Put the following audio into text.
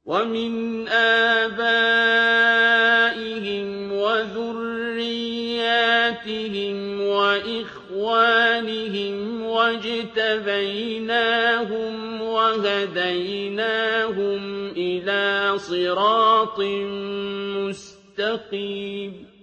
وَمِنْ آبَائِهِمْ وَذُرِّيَّاتِهِمْ وَإِخْوَانِهِمْ وَاجْتَبَيْنَاهُمْ وَهَدَيْنَاهُمْ إِلَىٰ صِرَاطٍ مُّسْتَقِيمٍ